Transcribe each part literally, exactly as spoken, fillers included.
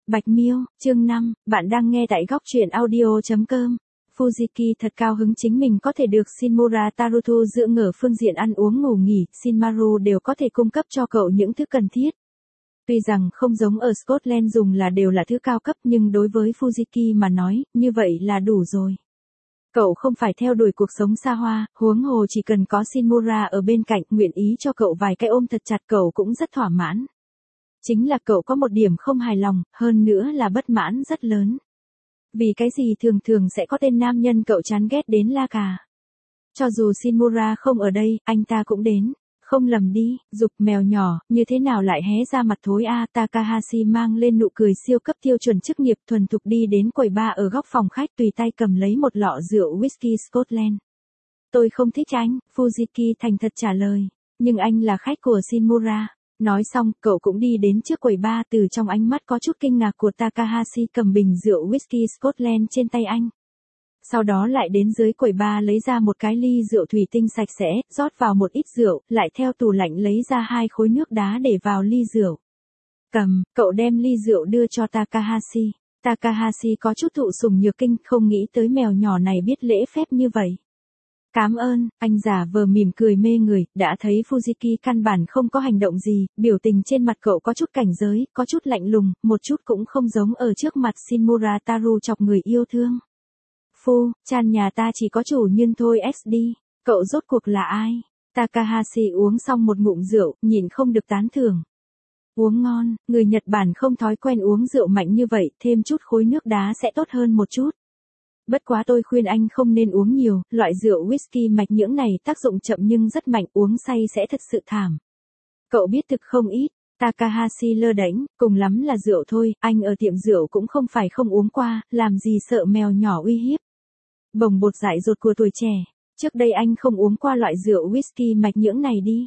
Bạch Miêu, chương năm, bạn đang nghe tại góc truyện audio chấm com. Fujiki thật cao hứng chính mình có thể được Shinmura Taruto dưỡng ở phương diện ăn uống ngủ nghỉ, Shinmaru đều có thể cung cấp cho cậu những thứ cần thiết. Tuy rằng không giống ở Scotland dùng là đều là thứ cao cấp nhưng đối với Fujiki mà nói, như vậy là đủ rồi. Cậu không phải theo đuổi cuộc sống xa hoa, huống hồ chỉ cần có Shinmura ở bên cạnh nguyện ý cho cậu vài cái ôm thật chặt cậu cũng rất thỏa mãn. Chính là cậu có một điểm không hài lòng, hơn nữa là bất mãn rất lớn. Vì cái gì thường thường sẽ có tên nam nhân cậu chán ghét đến la cà. Cho dù Shinmura không ở đây, anh ta cũng đến. Không lầm đi, dục mèo nhỏ, như thế nào lại hé ra mặt thối a. Takahashi mang lên nụ cười siêu cấp tiêu chuẩn chức nghiệp thuần thục đi đến quầy bar ở góc phòng khách tùy tay cầm lấy một lọ rượu whisky Scotland. Tôi không thích anh, Fujiki thành thật trả lời. Nhưng anh là khách của Shinmura. Nói xong, cậu cũng đi đến trước quầy bar từ trong ánh mắt có chút kinh ngạc của Takahashi cầm bình rượu whisky Scotland trên tay anh. Sau đó lại đến dưới quầy bar lấy ra một cái ly rượu thủy tinh sạch sẽ, rót vào một ít rượu, lại theo tủ lạnh lấy ra hai khối nước đá để vào ly rượu. Cầm, cậu đem ly rượu đưa cho Takahashi. Takahashi có chút thụ sủng nhược kinh, không nghĩ tới mèo nhỏ này biết lễ phép như vậy. Cảm ơn, anh giả vờ mỉm cười mê người, đã thấy Fujiki căn bản không có hành động gì, biểu tình trên mặt cậu có chút cảnh giới, có chút lạnh lùng, một chút cũng không giống ở trước mặt Shinmura Taru chọc người yêu thương. Phu, chan nhà ta chỉ có chủ nhân thôi ét đi, cậu rốt cuộc là ai? Takahashi uống xong một ngụm rượu, nhìn không được tán thưởng. Uống ngon, người Nhật Bản không thói quen uống rượu mạnh như vậy, thêm chút khối nước đá sẽ tốt hơn một chút. Bất quá tôi khuyên anh không nên uống nhiều, loại rượu whisky mạch nhưỡng này tác dụng chậm nhưng rất mạnh, uống say sẽ thật sự thảm. Cậu biết thực không ít, Takahashi lơ đễnh, cùng lắm là rượu thôi, anh ở tiệm rượu cũng không phải không uống qua, làm gì sợ mèo nhỏ uy hiếp. Bồng bột dại dột của tuổi trẻ, trước đây anh không uống qua loại rượu whisky mạch nhưỡng này đi.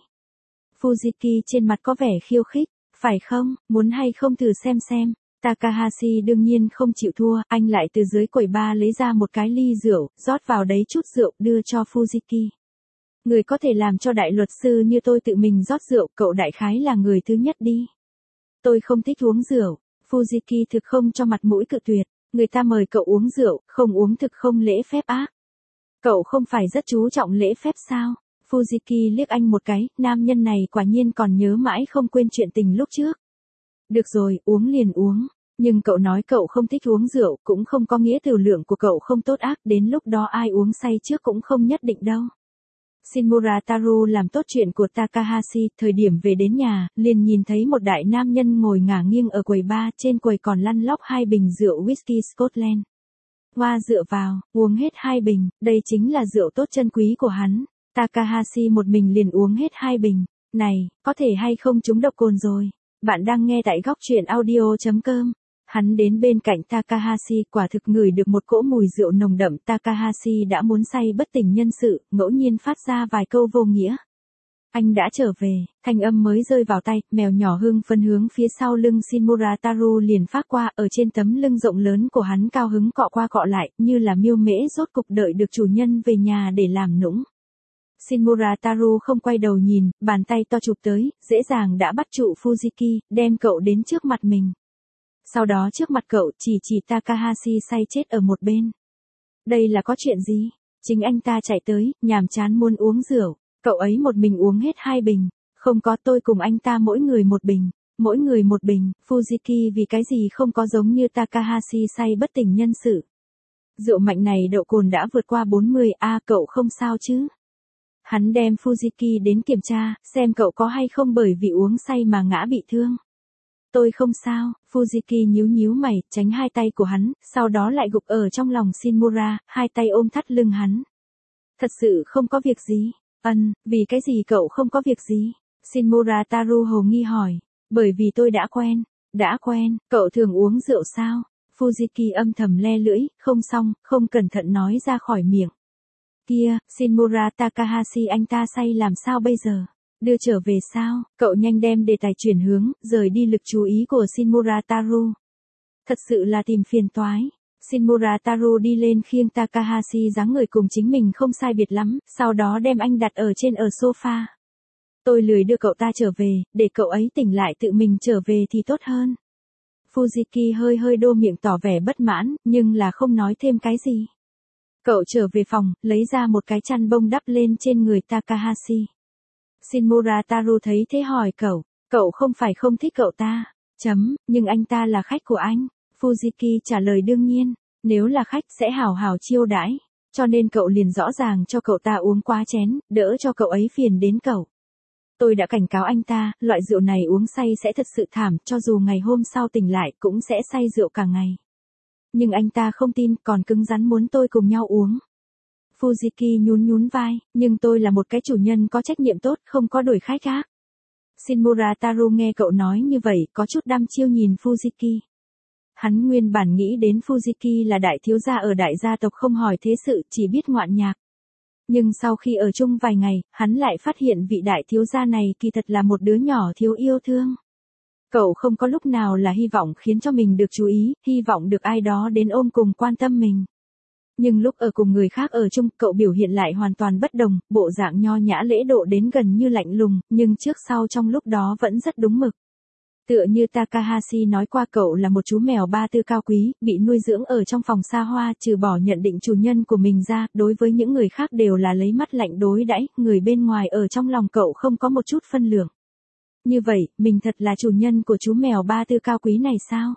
Fujiki trên mặt có vẻ khiêu khích, phải không, muốn hay không thử xem xem. Takahashi đương nhiên không chịu thua, anh lại từ dưới quầy bar lấy ra một cái ly rượu, rót vào đấy chút rượu đưa cho Fujiki. Người có thể làm cho đại luật sư như tôi tự mình rót rượu, cậu đại khái là người thứ nhất đi. Tôi không thích uống rượu, Fujiki thực không cho mặt mũi cự tuyệt, người ta mời cậu uống rượu, không uống thực không lễ phép ác. Cậu không phải rất chú trọng lễ phép sao? Fujiki liếc anh một cái, nam nhân này quả nhiên còn nhớ mãi không quên chuyện tình lúc trước. Được rồi, uống liền uống. Nhưng cậu nói cậu không thích uống rượu, cũng không có nghĩa tiểu lượng của cậu không tốt ác, đến lúc đó ai uống say trước cũng không nhất định đâu. Shinmura Taru làm tốt chuyện của Takahashi, thời điểm về đến nhà, liền nhìn thấy một đại nam nhân ngồi ngả nghiêng ở quầy bar, trên quầy còn lăn lóc hai bình rượu whisky Scotland. Hoa dựa vào, uống hết hai bình, đây chính là rượu tốt chân quý của hắn. Takahashi một mình liền uống hết hai bình. Này, có thể hay không trúng độc cồn rồi. Bạn đang nghe tại góc truyện audio chấm com. Hắn đến bên cạnh Takahashi, quả thực ngửi được một cỗ mùi rượu nồng đậm. Takahashi đã muốn say bất tỉnh nhân sự, ngẫu nhiên phát ra vài câu vô nghĩa. Anh đã trở về, thanh âm mới rơi vào tay, mèo nhỏ hưng phấn hướng phía sau lưng Shinmura Taru liền phát qua, ở trên tấm lưng rộng lớn của hắn cao hứng cọ qua cọ lại, như là miêu mễ rốt cục đợi được chủ nhân về nhà để làm nũng. Shinmura Taru không quay đầu nhìn, bàn tay to chụp tới, dễ dàng đã bắt trụ Fujiki, đem cậu đến trước mặt mình. Sau đó trước mặt cậu chỉ chỉ Takahashi say chết ở một bên. Đây là có chuyện gì? Chính anh ta chạy tới, nhàm chán muốn uống rượu, cậu ấy một mình uống hết hai bình, không có tôi cùng anh ta mỗi người một bình, mỗi người một bình, Fujiki vì cái gì không có giống như Takahashi say bất tỉnh nhân sự. Rượu mạnh này độ cồn đã vượt qua bốn mươi, a à, cậu không sao chứ? Hắn đem Fujiki đến kiểm tra, xem cậu có hay không bởi vì uống say mà ngã bị thương. Tôi không sao, Fujiki nhíu nhíu mày, tránh hai tay của hắn, sau đó lại gục ở trong lòng Shinmura, hai tay ôm thắt lưng hắn. Thật sự không có việc gì. Ân, vì cái gì cậu không có việc gì? Shinmura Taru hồ nghi hỏi. Bởi vì tôi đã quen. Đã quen, cậu thường uống rượu sao? Fujiki âm thầm le lưỡi, không xong, không cẩn thận nói ra khỏi miệng. Kia, Shinmura Takahashi anh ta say làm sao bây giờ? Đưa trở về sao? Cậu nhanh đem đề tài chuyển hướng, rời đi lực chú ý của Shinmura Taru. Thật sự là tìm phiền toái. Shinmura Taru đi lên khiêng Takahashi dáng người cùng chính mình không sai biệt lắm, sau đó đem anh đặt ở trên ở sofa. Tôi lười đưa cậu ta trở về, để cậu ấy tỉnh lại tự mình trở về thì tốt hơn. Fujiki hơi hơi đô miệng tỏ vẻ bất mãn, nhưng là không nói thêm cái gì. Cậu trở về phòng, lấy ra một cái chăn bông đắp lên trên người Takahashi. Shinmura Taru thấy thế hỏi cậu, cậu không phải không thích cậu ta, chấm, nhưng anh ta là khách của anh. Fujiki trả lời đương nhiên, nếu là khách sẽ hảo hảo chiêu đãi, cho nên cậu liền rõ ràng cho cậu ta uống quá chén, đỡ cho cậu ấy phiền đến cậu. Tôi đã cảnh cáo anh ta, loại rượu này uống say sẽ thật sự thảm, cho dù ngày hôm sau tỉnh lại cũng sẽ say rượu cả ngày. Nhưng anh ta không tin, còn cứng rắn muốn tôi cùng nhau uống. Fujiki nhún nhún vai, nhưng tôi là một cái chủ nhân có trách nhiệm tốt, không có đuổi khách khác. Shinmura Taru nghe cậu nói như vậy, có chút đăm chiêu nhìn Fujiki. Hắn nguyên bản nghĩ đến Fujiki là đại thiếu gia ở đại gia tộc không hỏi thế sự, chỉ biết ngoạn nhạc. Nhưng sau khi ở chung vài ngày, hắn lại phát hiện vị đại thiếu gia này kỳ thật là một đứa nhỏ thiếu yêu thương. Cậu không có lúc nào là hy vọng khiến cho mình được chú ý, hy vọng được ai đó đến ôm cùng quan tâm mình. Nhưng lúc ở cùng người khác ở chung, cậu biểu hiện lại hoàn toàn bất đồng, bộ dạng nho nhã lễ độ đến gần như lạnh lùng, nhưng trước sau trong lúc đó vẫn rất đúng mực. Tựa như Takahashi nói qua cậu là một chú mèo ba tư cao quý, bị nuôi dưỡng ở trong phòng xa hoa, trừ bỏ nhận định chủ nhân của mình ra, đối với những người khác đều là lấy mắt lạnh đối đãi, người bên ngoài ở trong lòng cậu không có một chút phân lượng. Như vậy, mình thật là chủ nhân của chú mèo ba tư cao quý này sao?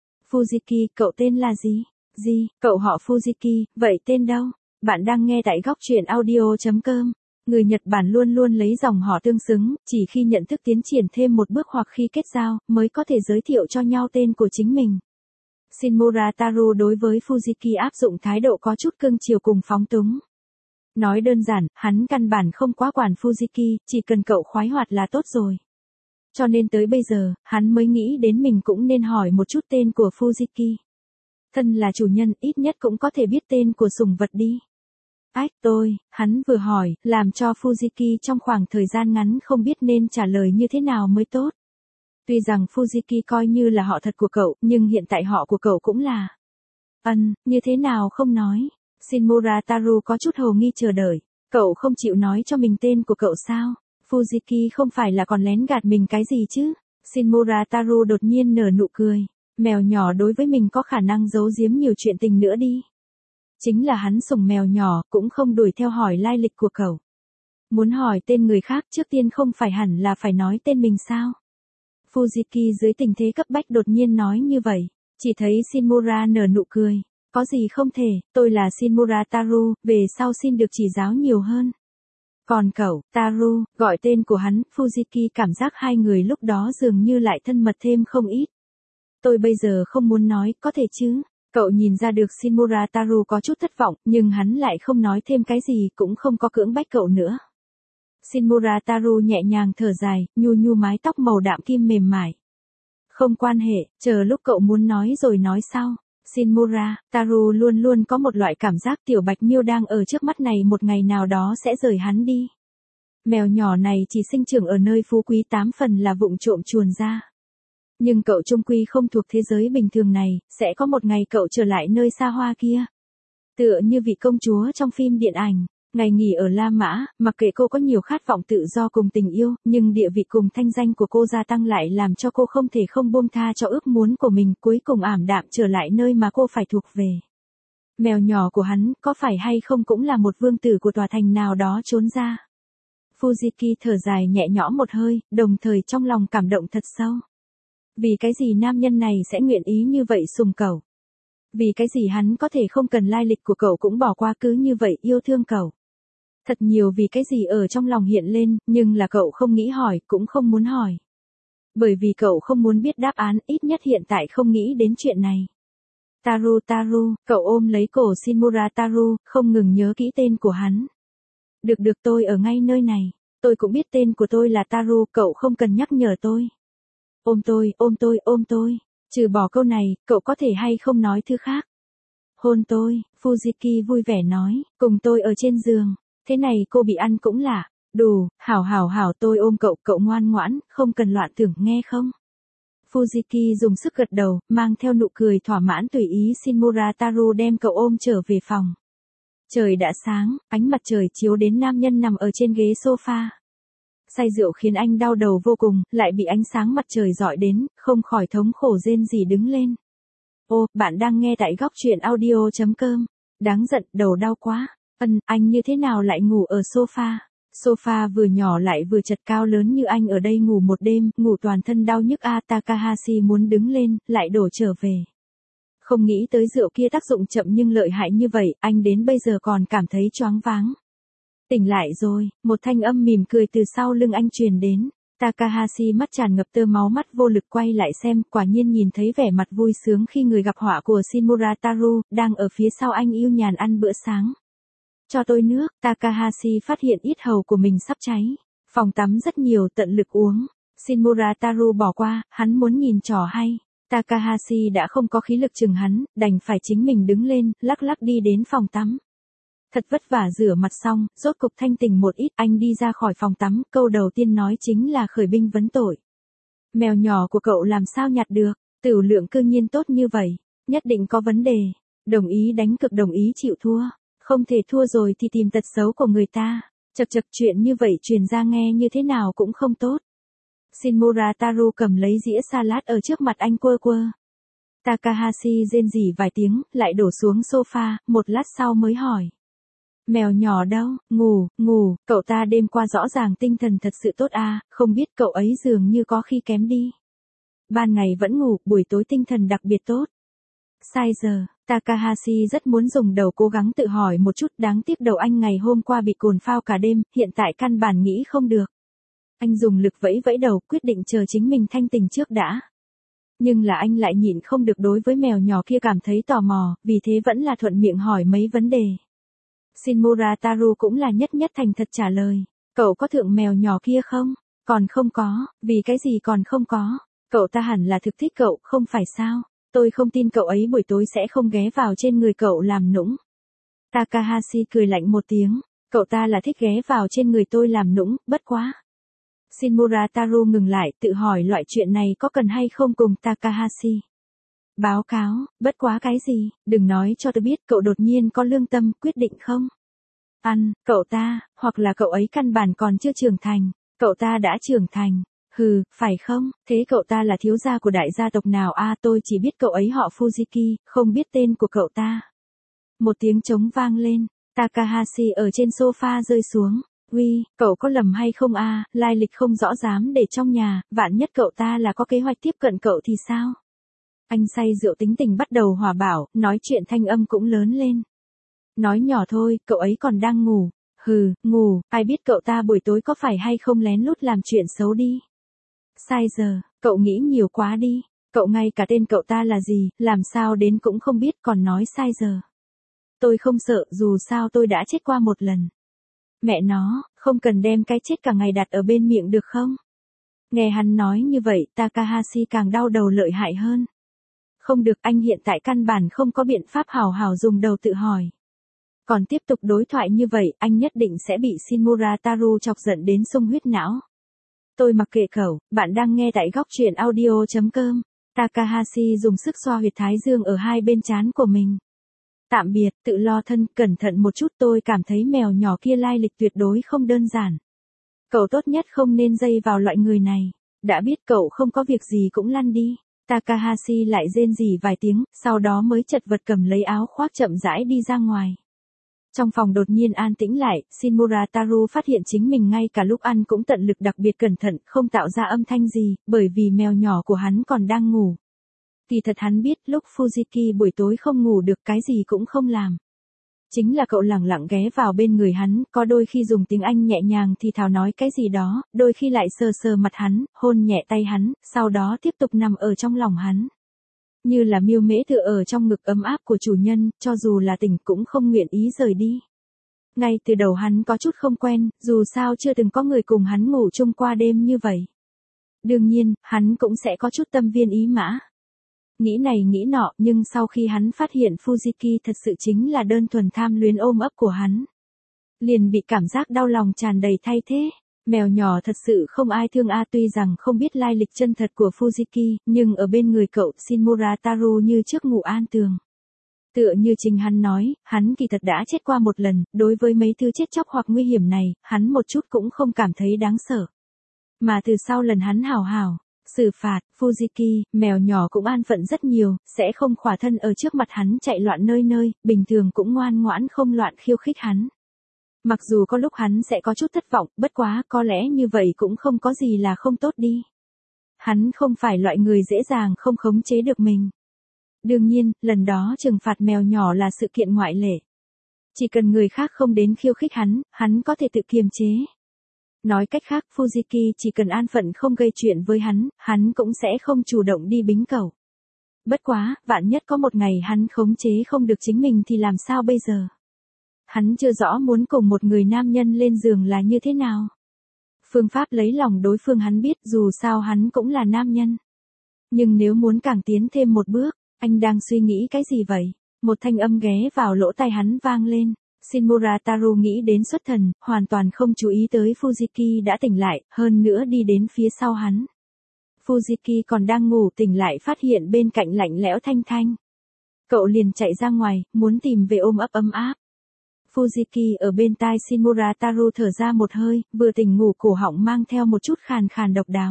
Fujiki, cậu tên là gì? Gì, cậu họ Fujiki, vậy tên đâu? Bạn đang nghe tại góc truyện audio chấm com. Người Nhật Bản luôn luôn lấy dòng họ tương xứng, chỉ khi nhận thức tiến triển thêm một bước hoặc khi kết giao, mới có thể giới thiệu cho nhau tên của chính mình. Shinmura Taru đối với Fujiki áp dụng thái độ có chút cưng chiều cùng phóng túng. Nói đơn giản, hắn căn bản không quá quản Fujiki, chỉ cần cậu khoái hoạt là tốt rồi. Cho nên tới bây giờ, hắn mới nghĩ đến mình cũng nên hỏi một chút tên của Fujiki. Thân là chủ nhân, ít nhất cũng có thể biết tên của sủng vật đi. Ách tôi, hắn vừa hỏi, làm cho Fujiki trong khoảng thời gian ngắn không biết nên trả lời như thế nào mới tốt. Tuy rằng Fujiki coi như là họ thật của cậu, nhưng hiện tại họ của cậu cũng là. Ân, như thế nào không nói. Shinmura Taru có chút hồ nghi chờ đợi. Cậu không chịu nói cho mình tên của cậu sao? Fujiki không phải là còn lén gạt mình cái gì chứ? Shinmura Taru đột nhiên nở nụ cười. Mèo nhỏ đối với mình có khả năng giấu giếm nhiều chuyện tình nữa đi. Chính là hắn sủng mèo nhỏ, cũng không đuổi theo hỏi lai lịch của cậu. Muốn hỏi tên người khác trước tiên không phải hẳn là phải nói tên mình sao? Fujiki dưới tình thế cấp bách đột nhiên nói như vậy. Chỉ thấy Shinmura nở nụ cười. Có gì không thể, tôi là Shinmura Taru, về sau xin được chỉ giáo nhiều hơn. Còn cậu, Taru, gọi tên của hắn, Fujiki cảm giác hai người lúc đó dường như lại thân mật thêm không ít. Tôi bây giờ không muốn nói, có thể chứ? Cậu nhìn ra được Shinmura Taru có chút thất vọng, nhưng hắn lại không nói thêm cái gì, cũng không có cưỡng bách cậu nữa. Shinmura Taru nhẹ nhàng thở dài, nhu nhu mái tóc màu đạm kim mềm mại. Không quan hệ, chờ lúc cậu muốn nói rồi nói sau. Shinmura, Taru luôn luôn có một loại cảm giác tiểu bạch miêu đang ở trước mắt này một ngày nào đó sẽ rời hắn đi. Mèo nhỏ này chỉ sinh trưởng ở nơi phú quý tám phần là vụng trộm chuồn ra. Nhưng cậu trung quy không thuộc thế giới bình thường này, sẽ có một ngày cậu trở lại nơi xa hoa kia. Tựa như vị công chúa trong phim điện ảnh, ngày nghỉ ở La Mã, mặc kệ cô có nhiều khát vọng tự do cùng tình yêu, nhưng địa vị cùng thanh danh của cô gia tăng lại làm cho cô không thể không buông tha cho ước muốn của mình, cuối cùng ảm đạm trở lại nơi mà cô phải thuộc về. Mèo nhỏ của hắn, có phải hay không cũng là một vương tử của tòa thành nào đó trốn ra. Fujiki thở dài nhẹ nhõm một hơi, đồng thời trong lòng cảm động thật sâu. Vì cái gì nam nhân này sẽ nguyện ý như vậy sùng cậu? Vì cái gì hắn có thể không cần lai lịch của cậu cũng bỏ qua cứ như vậy yêu thương cậu? Thật nhiều vì cái gì ở trong lòng hiện lên, nhưng là cậu không nghĩ hỏi, cũng không muốn hỏi. Bởi vì cậu không muốn biết đáp án, ít nhất hiện tại không nghĩ đến chuyện này. Taru Taru, cậu ôm lấy cổ Shinmura Taru, không ngừng nhớ kỹ tên của hắn. Được được tôi ở ngay nơi này, tôi cũng biết tên của tôi là Taru, cậu không cần nhắc nhở tôi. Ôm tôi, ôm tôi, ôm tôi. Trừ bỏ câu này, cậu có thể hay không nói thứ khác. Hôn tôi, Fujiki vui vẻ nói, cùng tôi ở trên giường. Thế này cô bị ăn cũng lạ. Đủ, hảo hảo hảo tôi ôm cậu, cậu ngoan ngoãn, không cần loạn tưởng nghe không? Fujiki dùng sức gật đầu, mang theo nụ cười thỏa mãn tùy ý Shinmura Taru đem cậu ôm trở về phòng. Trời đã sáng, ánh mặt trời chiếu đến nam nhân nằm ở trên ghế sofa. Say rượu khiến anh đau đầu vô cùng, lại bị ánh sáng mặt trời rọi đến, không khỏi thống khổ rên rỉ đứng lên. Ô, bạn đang nghe tại góc truyện audio.com. Đáng giận, đầu đau quá. Ân, anh như thế nào lại ngủ ở sofa? Sofa vừa nhỏ lại vừa chật, cao lớn như anh ở đây ngủ một đêm, ngủ toàn thân đau nhức a. Takahashi muốn đứng lên, lại đổ trở về. Không nghĩ tới rượu kia tác dụng chậm nhưng lợi hại như vậy, anh đến bây giờ còn cảm thấy choáng váng. Tỉnh lại rồi, một thanh âm mỉm cười từ sau lưng anh truyền đến. Takahashi mắt tràn ngập tơ máu, mắt vô lực quay lại xem, quả nhiên nhìn thấy vẻ mặt vui sướng khi người gặp họa của Shinmura Taru, đang ở phía sau anh yêu nhàn ăn bữa sáng. Cho tôi nước. Takahashi phát hiện yết hầu của mình sắp cháy. Phòng tắm rất nhiều, tận lực uống. Shinmura Taru bỏ qua, hắn muốn nhìn trò hay. Takahashi đã không có khí lực chừng hắn, đành phải chính mình đứng lên, lắc lắc đi đến phòng tắm. Thật vất vả rửa mặt xong, rốt cục thanh tỉnh một ít, anh đi ra khỏi phòng tắm, câu đầu tiên nói chính là khởi binh vấn tội. Mèo nhỏ của cậu làm sao nhặt được, tửu lượng cư nhiên tốt như vậy, nhất định có vấn đề. Đồng ý đánh cược, đồng ý chịu thua, không thể thua rồi thì tìm tật xấu của người ta. Chật chật, chuyện như vậy truyền ra nghe như thế nào cũng không tốt. Shinmura Taru cầm lấy dĩa salad ở trước mặt anh quơ quơ. Takahashi rên rỉ vài tiếng, lại đổ xuống sofa, một lát sau mới hỏi. Mèo nhỏ đâu? Ngủ, ngủ, cậu ta đêm qua rõ ràng tinh thần thật sự tốt à, không biết cậu ấy dường như có khi kém đi. Ban ngày vẫn ngủ, buổi tối tinh thần đặc biệt tốt. Sai giờ, Takahashi rất muốn dùng đầu cố gắng tự hỏi một chút, đáng tiếc đầu anh ngày hôm qua bị cồn phao cả đêm, hiện tại căn bản nghĩ không được. Anh dùng lực vẫy vẫy đầu, quyết định chờ chính mình thanh tỉnh trước đã. Nhưng là anh lại nhịn không được đối với mèo nhỏ kia cảm thấy tò mò, vì thế vẫn là thuận miệng hỏi mấy vấn đề. Shinmura Taru cũng là nhất nhất thành thật trả lời. Cậu có thượng mèo nhỏ kia không? Còn không có, vì cái gì còn không có? Cậu ta hẳn là thực thích cậu, không phải sao? Tôi không tin cậu ấy buổi tối sẽ không ghé vào trên người cậu làm nũng. Takahashi cười lạnh một tiếng. Cậu ta là thích ghé vào trên người tôi làm nũng, bất quá. Shinmura Taru ngừng lại, tự hỏi loại chuyện này có cần hay không cùng Takahashi. Báo cáo, bất quá cái gì, đừng nói cho tôi biết cậu đột nhiên có lương tâm, quyết định không? Ăn, cậu ta, hoặc là cậu ấy căn bản còn chưa trưởng thành, cậu ta đã trưởng thành, hừ, phải không, thế cậu ta là thiếu gia của đại gia tộc nào a? À, tôi chỉ biết cậu ấy họ Fujiki, không biết tên của cậu ta. Một tiếng trống vang lên, Takahashi ở trên sofa rơi xuống. Uy, cậu có lầm hay không a? À, lai lịch không rõ dám để trong nhà, vạn nhất cậu ta là có kế hoạch tiếp cận cậu thì sao? Anh say rượu tính tình bắt đầu hòa bảo, nói chuyện thanh âm cũng lớn lên. Nói nhỏ thôi, cậu ấy còn đang ngủ. Hừ, ngủ, ai biết cậu ta buổi tối có phải hay không lén lút làm chuyện xấu đi. Sai giờ, cậu nghĩ nhiều quá đi. Cậu ngay cả tên cậu ta là gì, làm sao đến cũng không biết còn nói sai giờ. Tôi không sợ, dù sao tôi đã chết qua một lần. Mẹ nó, không cần đem cái chết cả ngày đặt ở bên miệng được không? Nghe hắn nói như vậy, Takahashi càng đau đầu lợi hại hơn. Không được, anh hiện tại căn bản không có biện pháp hào hào dùng đầu tự hỏi. Còn tiếp tục đối thoại như vậy, anh nhất định sẽ bị Shinmura Taru chọc giận đến sung huyết não. Tôi mặc kệ cậu, bạn đang nghe tại góc truyện audio.com. Takahashi dùng sức xoa huyệt thái dương ở hai bên trán của mình. Tạm biệt, tự lo thân, cẩn thận một chút, tôi cảm thấy mèo nhỏ kia lai lịch tuyệt đối không đơn giản. Cậu tốt nhất không nên dây vào loại người này. Đã biết cậu không có việc gì cũng lăn đi. Takahashi lại rên rỉ vài tiếng, sau đó mới chật vật cầm lấy áo khoác chậm rãi đi ra ngoài. Trong phòng đột nhiên an tĩnh lại, Shinmura Taru phát hiện chính mình ngay cả lúc ăn cũng tận lực đặc biệt cẩn thận, không tạo ra âm thanh gì, bởi vì mèo nhỏ của hắn còn đang ngủ. Kỳ thật hắn biết lúc Fujiki buổi tối không ngủ được cái gì cũng không làm. Chính là cậu lẳng lặng ghé vào bên người hắn, có đôi khi dùng tiếng Anh nhẹ nhàng thì thào nói cái gì đó, đôi khi lại sờ sờ mặt hắn, hôn nhẹ tay hắn, sau đó tiếp tục nằm ở trong lòng hắn. Như là miêu mễ tựa ở trong ngực ấm áp của chủ nhân, cho dù là tỉnh cũng không nguyện ý rời đi. Ngay từ đầu hắn có chút không quen, dù sao chưa từng có người cùng hắn ngủ chung qua đêm như vậy. Đương nhiên, hắn cũng sẽ có chút tâm viên ý mã. Nghĩ này nghĩ nọ, nhưng sau khi hắn phát hiện Fujiki thật sự chính là đơn thuần tham luyến ôm ấp của hắn. Liền bị cảm giác đau lòng tràn đầy thay thế. Mèo nhỏ thật sự không ai thương a. Tuy rằng không biết lai lịch chân thật của Fujiki, nhưng ở bên người cậu Shinmura Taru như trước ngủ an tường. Tựa như chính hắn nói, hắn kỳ thật đã chết qua một lần, đối với mấy thứ chết chóc hoặc nguy hiểm này, hắn một chút cũng không cảm thấy đáng sợ. Mà từ sau lần hắn hào hào xử phạt, Fujiki, mèo nhỏ cũng an phận rất nhiều, sẽ không khỏa thân ở trước mặt hắn chạy loạn nơi nơi, bình thường cũng ngoan ngoãn không loạn khiêu khích hắn. Mặc dù có lúc hắn sẽ có chút thất vọng, bất quá có lẽ như vậy cũng không có gì là không tốt đi. Hắn không phải loại người dễ dàng không khống chế được mình. Đương nhiên, lần đó trừng phạt mèo nhỏ là sự kiện ngoại lệ. Chỉ cần người khác không đến khiêu khích hắn, hắn có thể tự kiềm chế. Nói cách khác, Fujiki chỉ cần an phận không gây chuyện với hắn, hắn cũng sẽ không chủ động đi bính cẩu. Bất quá, vạn nhất có một ngày hắn khống chế không được chính mình thì làm sao bây giờ? Hắn chưa rõ muốn cùng một người nam nhân lên giường là như thế nào. Phương pháp lấy lòng đối phương hắn biết, dù sao hắn cũng là nam nhân. Nhưng nếu muốn càng tiến thêm một bước, anh đang suy nghĩ cái gì vậy? Một thanh âm ghé vào lỗ tai hắn vang lên. Shinmura Taru nghĩ đến xuất thần, hoàn toàn không chú ý tới Fujiki đã tỉnh lại, hơn nữa đi đến phía sau hắn. Fujiki còn đang ngủ tỉnh lại phát hiện bên cạnh lạnh lẽo Thanh Thanh. Cậu liền chạy ra ngoài, muốn tìm về ôm ấp ấm áp. Fujiki ở bên tai Shinmura Taru thở ra một hơi, vừa tỉnh ngủ cổ họng mang theo một chút khàn khàn độc đáo.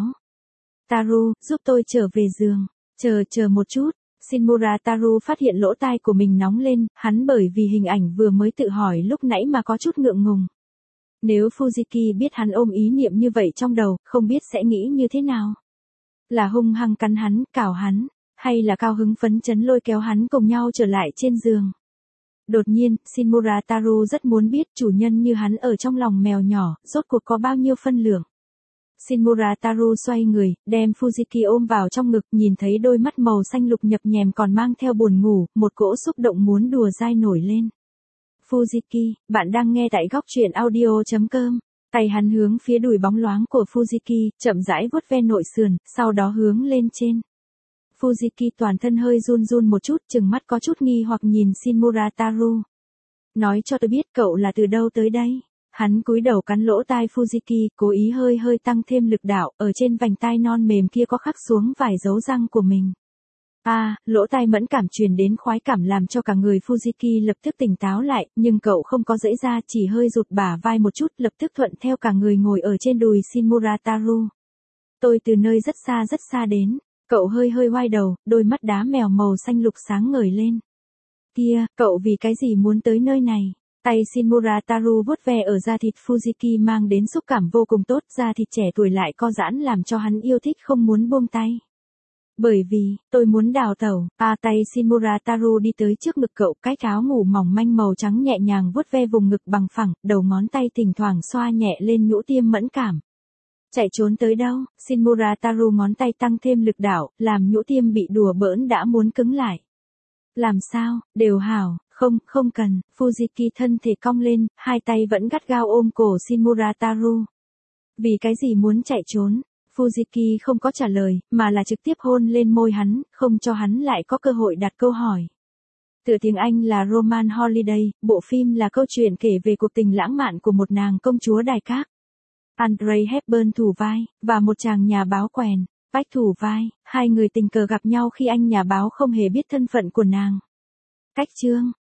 Taru, giúp tôi trở về giường. Chờ chờ một chút. Shinmura Taru phát hiện lỗ tai của mình nóng lên, hắn bởi vì hình ảnh vừa mới tự hỏi lúc nãy mà có chút ngượng ngùng. Nếu Fujiki biết hắn ôm ý niệm như vậy trong đầu, không biết sẽ nghĩ như thế nào. Là hung hăng cắn hắn, cào hắn, hay là cao hứng phấn chấn lôi kéo hắn cùng nhau trở lại trên giường. Đột nhiên, Shinmura Taru rất muốn biết chủ nhân như hắn ở trong lòng mèo nhỏ, rốt cuộc có bao nhiêu phân lượng. Shinmura Taru xoay người, đem Fujiki ôm vào trong ngực, nhìn thấy đôi mắt màu xanh lục nhập nhèm còn mang theo buồn ngủ, một cỗ xúc động muốn đùa dai nổi lên. Fujiki, bạn đang nghe tại góc truyện audio chấm com. Tay hắn hướng phía đùi bóng loáng của Fujiki, chậm rãi vuốt ve nội sườn, sau đó hướng lên trên. Fujiki toàn thân hơi run run một chút, chừng mắt có chút nghi hoặc nhìn Shinmura Taru. Nói cho tôi biết cậu là từ đâu tới đây. Hắn cúi đầu cắn lỗ tai Fujiki, cố ý hơi hơi tăng thêm lực đạo, ở trên vành tai non mềm kia có khắc xuống vài dấu răng của mình. A, à, lỗ tai mẫn cảm truyền đến khoái cảm làm cho cả người Fujiki lập tức tỉnh táo lại, nhưng cậu không có giãy ra, chỉ hơi rụt bả vai một chút, lập tức thuận theo cả người ngồi ở trên đùi Shinmura Taru. Tôi từ nơi rất xa rất xa đến. Cậu hơi hơi oai đầu, đôi mắt đá mèo màu xanh lục sáng ngời lên. Kia, cậu vì cái gì muốn tới nơi này? Tay Shinmura Taru vuốt ve ở da thịt Fujiki mang đến xúc cảm vô cùng tốt, da thịt trẻ tuổi lại co giãn làm cho hắn yêu thích không muốn buông tay. Bởi vì, tôi muốn đào tẩu. À, tay Shinmura Taru đi tới trước ngực cậu, cái áo ngủ mỏng manh màu trắng nhẹ nhàng vuốt ve vùng ngực bằng phẳng, đầu ngón tay thỉnh thoảng xoa nhẹ lên nhũ tiêm mẫn cảm. Chạy trốn tới đâu? Shinmura Taru ngón tay tăng thêm lực đạo, làm nhũ tiêm bị đùa bỡn đã muốn cứng lại. Làm sao, đều hảo, không, không cần. Fujiki thân thể cong lên, hai tay vẫn gắt gao ôm cổ Shinmura Taru. Vì cái gì muốn chạy trốn? Fujiki không có trả lời, mà là trực tiếp hôn lên môi hắn, không cho hắn lại có cơ hội đặt câu hỏi. Tựa tiếng Anh là Roman Holiday, bộ phim là câu chuyện kể về cuộc tình lãng mạn của một nàng công chúa đài cát. Audrey Hepburn thủ vai, và một chàng nhà báo quèn, Bách thủ vai, hai người tình cờ gặp nhau khi anh nhà báo không hề biết thân phận của nàng. Cách chương,